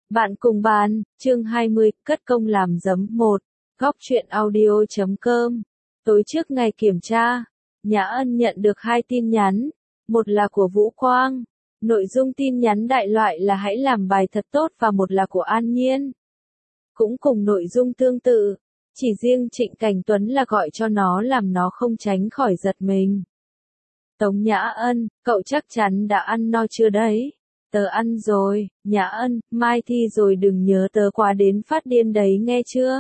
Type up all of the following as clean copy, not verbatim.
Bạn cùng bàn, chương 20, cất công làm giấm 1, góc truyện audio.com. Tối trước ngày kiểm tra, Nhã Ân nhận được 2 tin nhắn, một là của Vũ Quang, nội dung tin nhắn đại loại là hãy làm bài thật tốt, và một là của An Nhiên. Cũng cùng nội dung tương tự, chỉ riêng Trịnh Cảnh Tuấn là gọi cho nó làm nó không tránh khỏi giật mình. Tống Nhã Ân, cậu chắc chắn đã ăn no chưa đấy? Tớ ăn rồi. Nhã Ân, mai thi rồi đừng nhớ tớ quá đến phát điên đấy nghe chưa?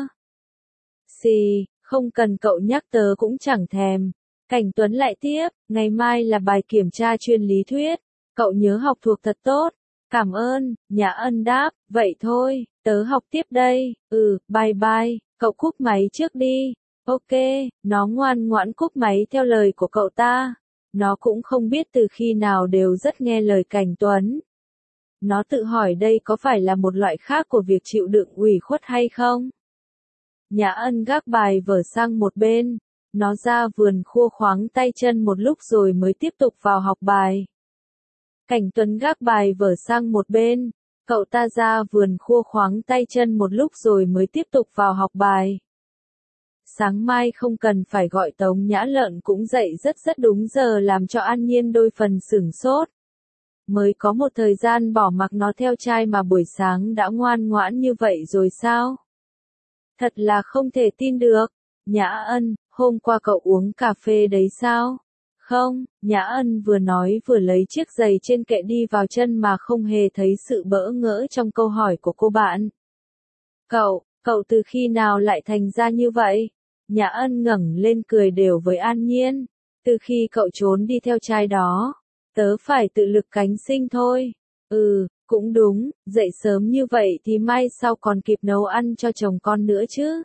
Xì, không cần cậu nhắc tớ cũng chẳng thèm. Cảnh Tuấn lại tiếp, ngày mai là bài kiểm tra chuyên lý thuyết, cậu nhớ học thuộc thật tốt. Cảm ơn. Nhã Ân đáp, vậy thôi, tớ học tiếp đây. Bye bye, cậu cúp máy trước đi. Ok, nó ngoan ngoãn cúp máy theo lời của cậu ta. Nó cũng không biết từ khi nào đều rất nghe lời Cảnh Tuấn. Nó tự hỏi đây có phải là một loại khác của việc chịu đựng ủy khuất hay không? Nhã Ân gác bài vở sang một bên. Nó ra vườn khua khoáng tay chân một lúc rồi mới tiếp tục vào học bài. Cảnh Tuấn gác bài vở sang một bên. Cậu ta ra vườn khua khoáng tay chân một lúc rồi mới tiếp tục vào học bài. Sáng mai không cần phải gọi Tống Nhã Lợn cũng dậy rất đúng giờ, làm cho An Nhiên đôi phần sửng sốt. Mới có một thời gian bỏ mặc nó theo trai mà buổi sáng đã ngoan ngoãn như vậy rồi sao? Thật là không thể tin được. Nhã Ân, hôm qua cậu uống cà phê đấy sao? Không, Nhã Ân vừa nói vừa lấy chiếc giày trên kệ đi vào chân mà không hề thấy sự bỡ ngỡ trong câu hỏi của cô bạn. Cậu từ khi nào lại thành ra như vậy? Nhã Ân ngẩng lên cười đều với An Nhiên. Từ khi cậu trốn đi theo trai đó, tớ phải tự lực cánh sinh thôi. Cũng đúng, dậy sớm như vậy thì mai sau còn kịp nấu ăn cho chồng con nữa chứ.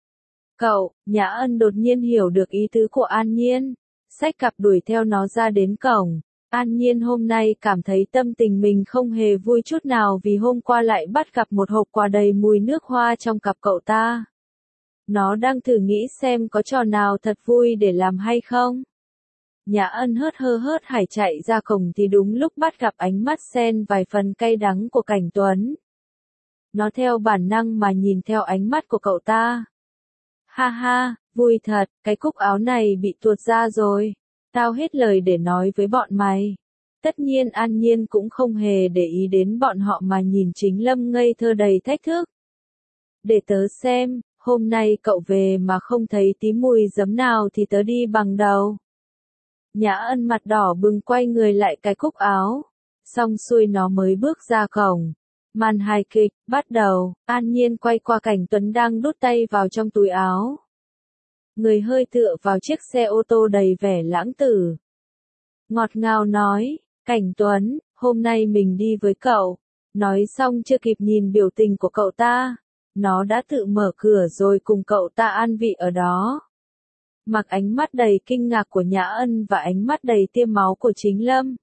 Nhã Ân đột nhiên hiểu được ý tứ của An Nhiên. Xách cặp đuổi theo nó ra đến cổng. An Nhiên hôm nay cảm thấy tâm tình mình không hề vui chút nào vì hôm qua lại bắt gặp một hộp quà đầy mùi nước hoa trong cặp cậu ta. Nó đang thử nghĩ xem có trò nào thật vui để làm hay không. Nhã Ân hớt hải chạy ra cổng thì đúng lúc bắt gặp ánh mắt xen vài phần cay đắng của Cảnh Tuấn. Nó theo bản năng mà nhìn theo ánh mắt của cậu ta. Ha ha, vui thật, cái cúc áo này bị tuột ra rồi. Tao hết lời để nói với bọn mày. Tất nhiên An Nhiên cũng không hề để ý đến bọn họ mà nhìn Chính Lâm ngây thơ đầy thách thức. Để tớ xem, hôm nay cậu về mà không thấy tí mùi giấm nào thì tớ đi bằng đầu. Nhã Ân mặt đỏ bừng quay người lại cái cúc áo. Xong xuôi nó mới bước ra cổng. Màn hài kịch, bắt đầu. An Nhiên quay qua Cảnh Tuấn đang đút tay vào trong túi áo. Người hơi tựa vào chiếc xe ô tô đầy vẻ lãng tử. Ngọt ngào nói, Cảnh Tuấn, hôm nay mình đi với cậu. Nói xong chưa kịp nhìn biểu tình của cậu ta. Nó đã tự mở cửa rồi cùng cậu ta an vị ở đó. Mặc ánh mắt đầy kinh ngạc của Nhã Ân và ánh mắt đầy tiêm máu của Chính Lâm.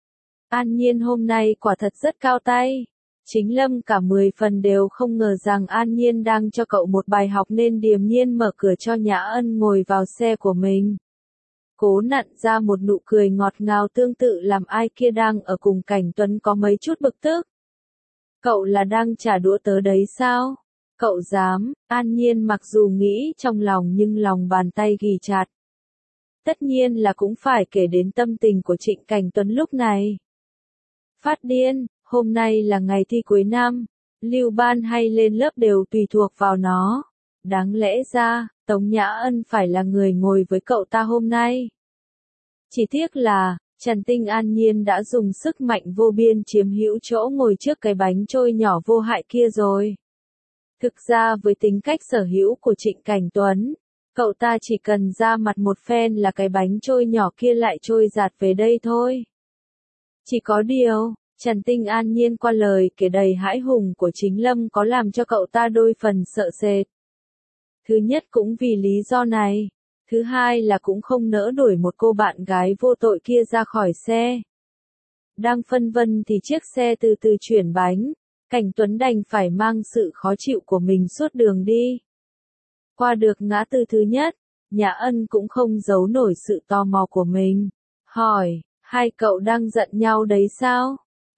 An Nhiên hôm nay quả thật rất cao tay. Chính Lâm cả 10 phần đều không ngờ rằng An Nhiên đang cho cậu một bài học nên điềm nhiên mở cửa cho Nhã Ân ngồi vào xe của mình. Cố nặn ra một nụ cười ngọt ngào tương tự làm ai kia đang ở cùng Cảnh Tuấn có mấy chút bực tức. Cậu là đang trả đũa tớ đấy sao? Cậu dám? An Nhiên mặc dù nghĩ trong lòng nhưng lòng bàn tay ghì chặt. Tất nhiên là cũng phải kể đến tâm tình của Trịnh Cảnh Tuấn lúc này. Phát điên, hôm nay là ngày thi cuối năm, lưu ban hay lên lớp đều tùy thuộc vào nó. Đáng lẽ ra, Tống Nhã Ân phải là người ngồi với cậu ta hôm nay. Chỉ tiếc là, Trần Tinh An Nhiên đã dùng sức mạnh vô biên chiếm hữu chỗ ngồi trước cái bánh trôi nhỏ vô hại kia rồi. Thực ra với tính cách sở hữu của Trịnh Cảnh Tuấn, cậu ta chỉ cần ra mặt một phen là cái bánh trôi nhỏ kia lại trôi giạt về đây thôi. Chỉ có điều, Trần Tinh An Nhiên qua lời kể đầy hãi hùng của Chính Lâm có làm cho cậu ta đôi phần sợ sệt. Thứ nhất cũng vì lý do này, thứ hai là cũng không nỡ đuổi một cô bạn gái vô tội kia ra khỏi xe. Đang phân vân thì chiếc xe từ từ chuyển bánh. Cảnh Tuấn đành phải mang sự khó chịu của mình suốt đường đi. Qua được ngã tư thứ nhất, Nhã Ân cũng không giấu nổi sự tò mò của mình. Hỏi, hai cậu đang giận nhau đấy sao?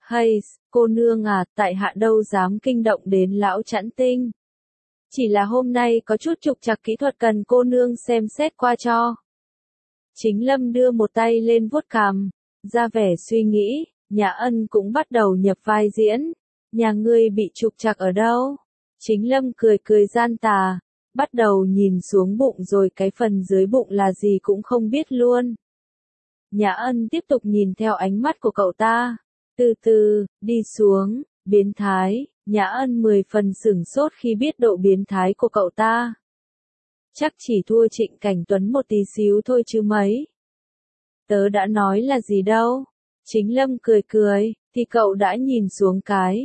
Hay, cô nương à, tại hạ đâu dám kinh động đến lão Chẵn Tinh. Chỉ là hôm nay có chút trục trặc kỹ thuật cần cô nương xem xét qua cho. Chính Lâm đưa một tay lên vuốt cằm, ra vẻ suy nghĩ, Nhã Ân cũng bắt đầu nhập vai diễn. Nhà ngươi bị trục trặc ở đâu? Chính Lâm cười cười gian tà, bắt đầu nhìn xuống bụng rồi cái phần dưới bụng là gì cũng không biết luôn. Nhã Ân tiếp tục nhìn theo ánh mắt của cậu ta, từ từ, đi xuống, biến thái. Nhã Ân 10 phần sửng sốt khi biết độ biến thái của cậu ta. Chắc chỉ thua Trịnh Cảnh Tuấn một tí xíu thôi chứ mấy. Tớ đã nói là gì đâu. Chính Lâm cười cười, thì cậu đã nhìn xuống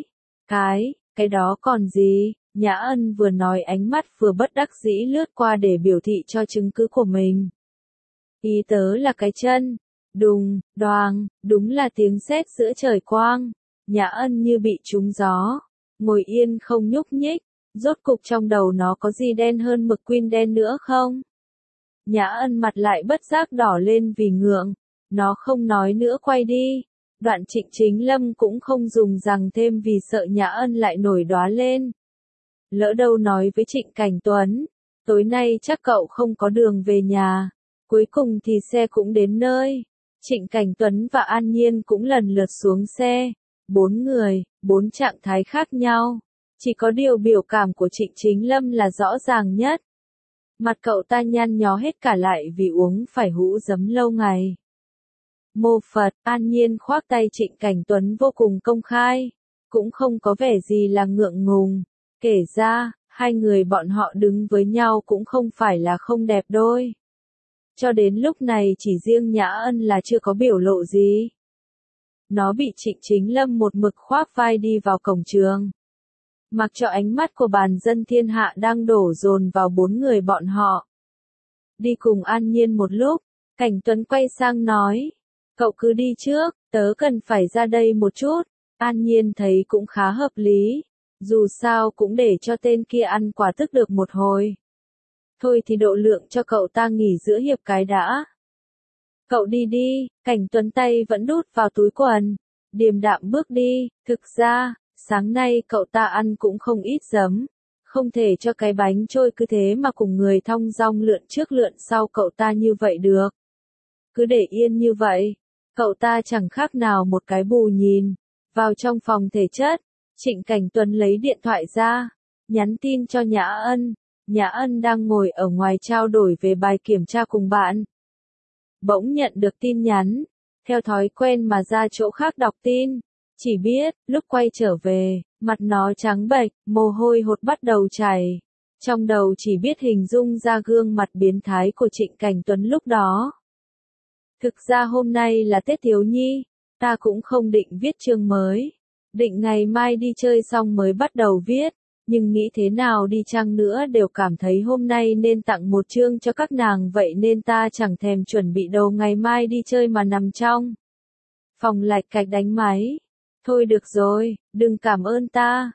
cái đó còn gì. Nhã Ân vừa nói ánh mắt vừa bất đắc dĩ lướt qua để biểu thị cho chứng cứ của mình. Ý tớ là cái chân. Đùng, đoàng, đúng là tiếng sét giữa trời quang. Nhã Ân như bị trúng gió, ngồi yên không nhúc nhích, rốt cục trong đầu nó có gì đen hơn mực quin đen nữa không? Nhã Ân mặt lại bất giác đỏ lên vì ngượng, nó không nói nữa quay đi. Đoạn Trịnh Chính Lâm cũng không dùng rằng thêm vì sợ Nhã Ân lại nổi đoá lên. Lỡ đâu nói với Trịnh Cảnh Tuấn, tối nay chắc cậu không có đường về nhà. Cuối cùng thì xe cũng đến nơi. Trịnh Cảnh Tuấn và An Nhiên cũng lần lượt xuống xe. 4 người, 4 trạng thái khác nhau. Chỉ có điều biểu cảm của Trịnh Chính Lâm là rõ ràng nhất. Mặt cậu ta nhăn nhó hết cả lại vì uống phải hũ giấm lâu ngày. Mô Phật, An Nhiên khoác tay Trịnh Cảnh Tuấn vô cùng công khai. Cũng không có vẻ gì là ngượng ngùng. Kể ra, hai người bọn họ đứng với nhau cũng không phải là không đẹp đôi. Cho đến lúc này chỉ riêng Nhã Ân là chưa có biểu lộ gì. Nó bị Trịnh Chính Lâm một mực khoác vai đi vào cổng trường. Mặc cho ánh mắt của bàn dân thiên hạ đang đổ dồn vào 4 người bọn họ. Đi cùng An Nhiên một lúc, Cảnh Tuấn quay sang nói. Cậu cứ đi trước, tớ cần phải ra đây một chút. An Nhiên thấy cũng khá hợp lý. Dù sao cũng để cho tên kia ăn quả tức được một hồi. Thôi thì độ lượng cho cậu ta nghỉ giữa hiệp cái đã. Cậu đi đi, Cảnh Tuấn tay vẫn đút vào túi quần. Điềm đạm bước đi, thực ra, sáng nay cậu ta ăn cũng không ít giấm. Không thể cho cái bánh trôi cứ thế mà cùng người thong dong lượn trước lượn sau cậu ta như vậy được. Cứ để yên như vậy, cậu ta chẳng khác nào một cái bù nhìn. Vào trong phòng thể chất, Trịnh Cảnh Tuấn lấy điện thoại ra, nhắn tin cho Nhã Ân. Nhã Ân đang ngồi ở ngoài trao đổi về bài kiểm tra cùng bạn. Bỗng nhận được tin nhắn, theo thói quen mà ra chỗ khác đọc tin. Chỉ biết, lúc quay trở về, mặt nó trắng bệch, mồ hôi hột bắt đầu chảy. Trong đầu chỉ biết hình dung ra gương mặt biến thái của Trịnh Cảnh Tuấn lúc đó. Thực ra hôm nay là Tết Thiếu Nhi, ta cũng không định viết chương mới. Định ngày mai đi chơi xong mới bắt đầu viết. Nhưng nghĩ thế nào đi chăng nữa đều cảm thấy hôm nay nên tặng một chương cho các nàng vậy nên ta chẳng thèm chuẩn bị đồ ngày mai đi chơi mà nằm trong phòng lạch cạch đánh máy. Thôi được rồi, đừng cảm ơn ta.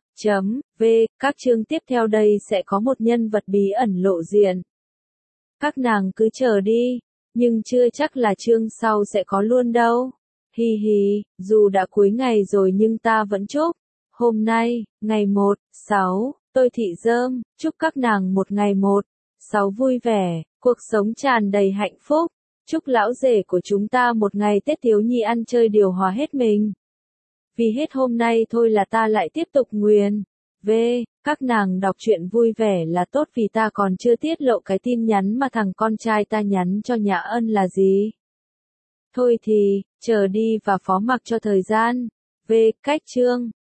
Các chương tiếp theo đây sẽ có một nhân vật bí ẩn lộ diện. Các nàng cứ chờ đi, nhưng chưa chắc là chương sau sẽ có luôn đâu. Hi hi, dù đã cuối ngày rồi nhưng ta vẫn chúc. Hôm nay, ngày 1/6, tôi Thị Dơm, chúc các nàng một ngày 1/6 vui vẻ, cuộc sống tràn đầy hạnh phúc. Chúc lão rể của chúng ta một ngày Tết Thiếu Nhi ăn chơi điều hòa hết mình. Vì hết hôm nay thôi là ta lại tiếp tục nguyền. Các nàng đọc truyện vui vẻ là tốt vì ta còn chưa tiết lộ cái tin nhắn mà thằng con trai ta nhắn cho Nhã Ân là gì. Thôi thì, chờ đi và phó mặc cho thời gian. Cách chương.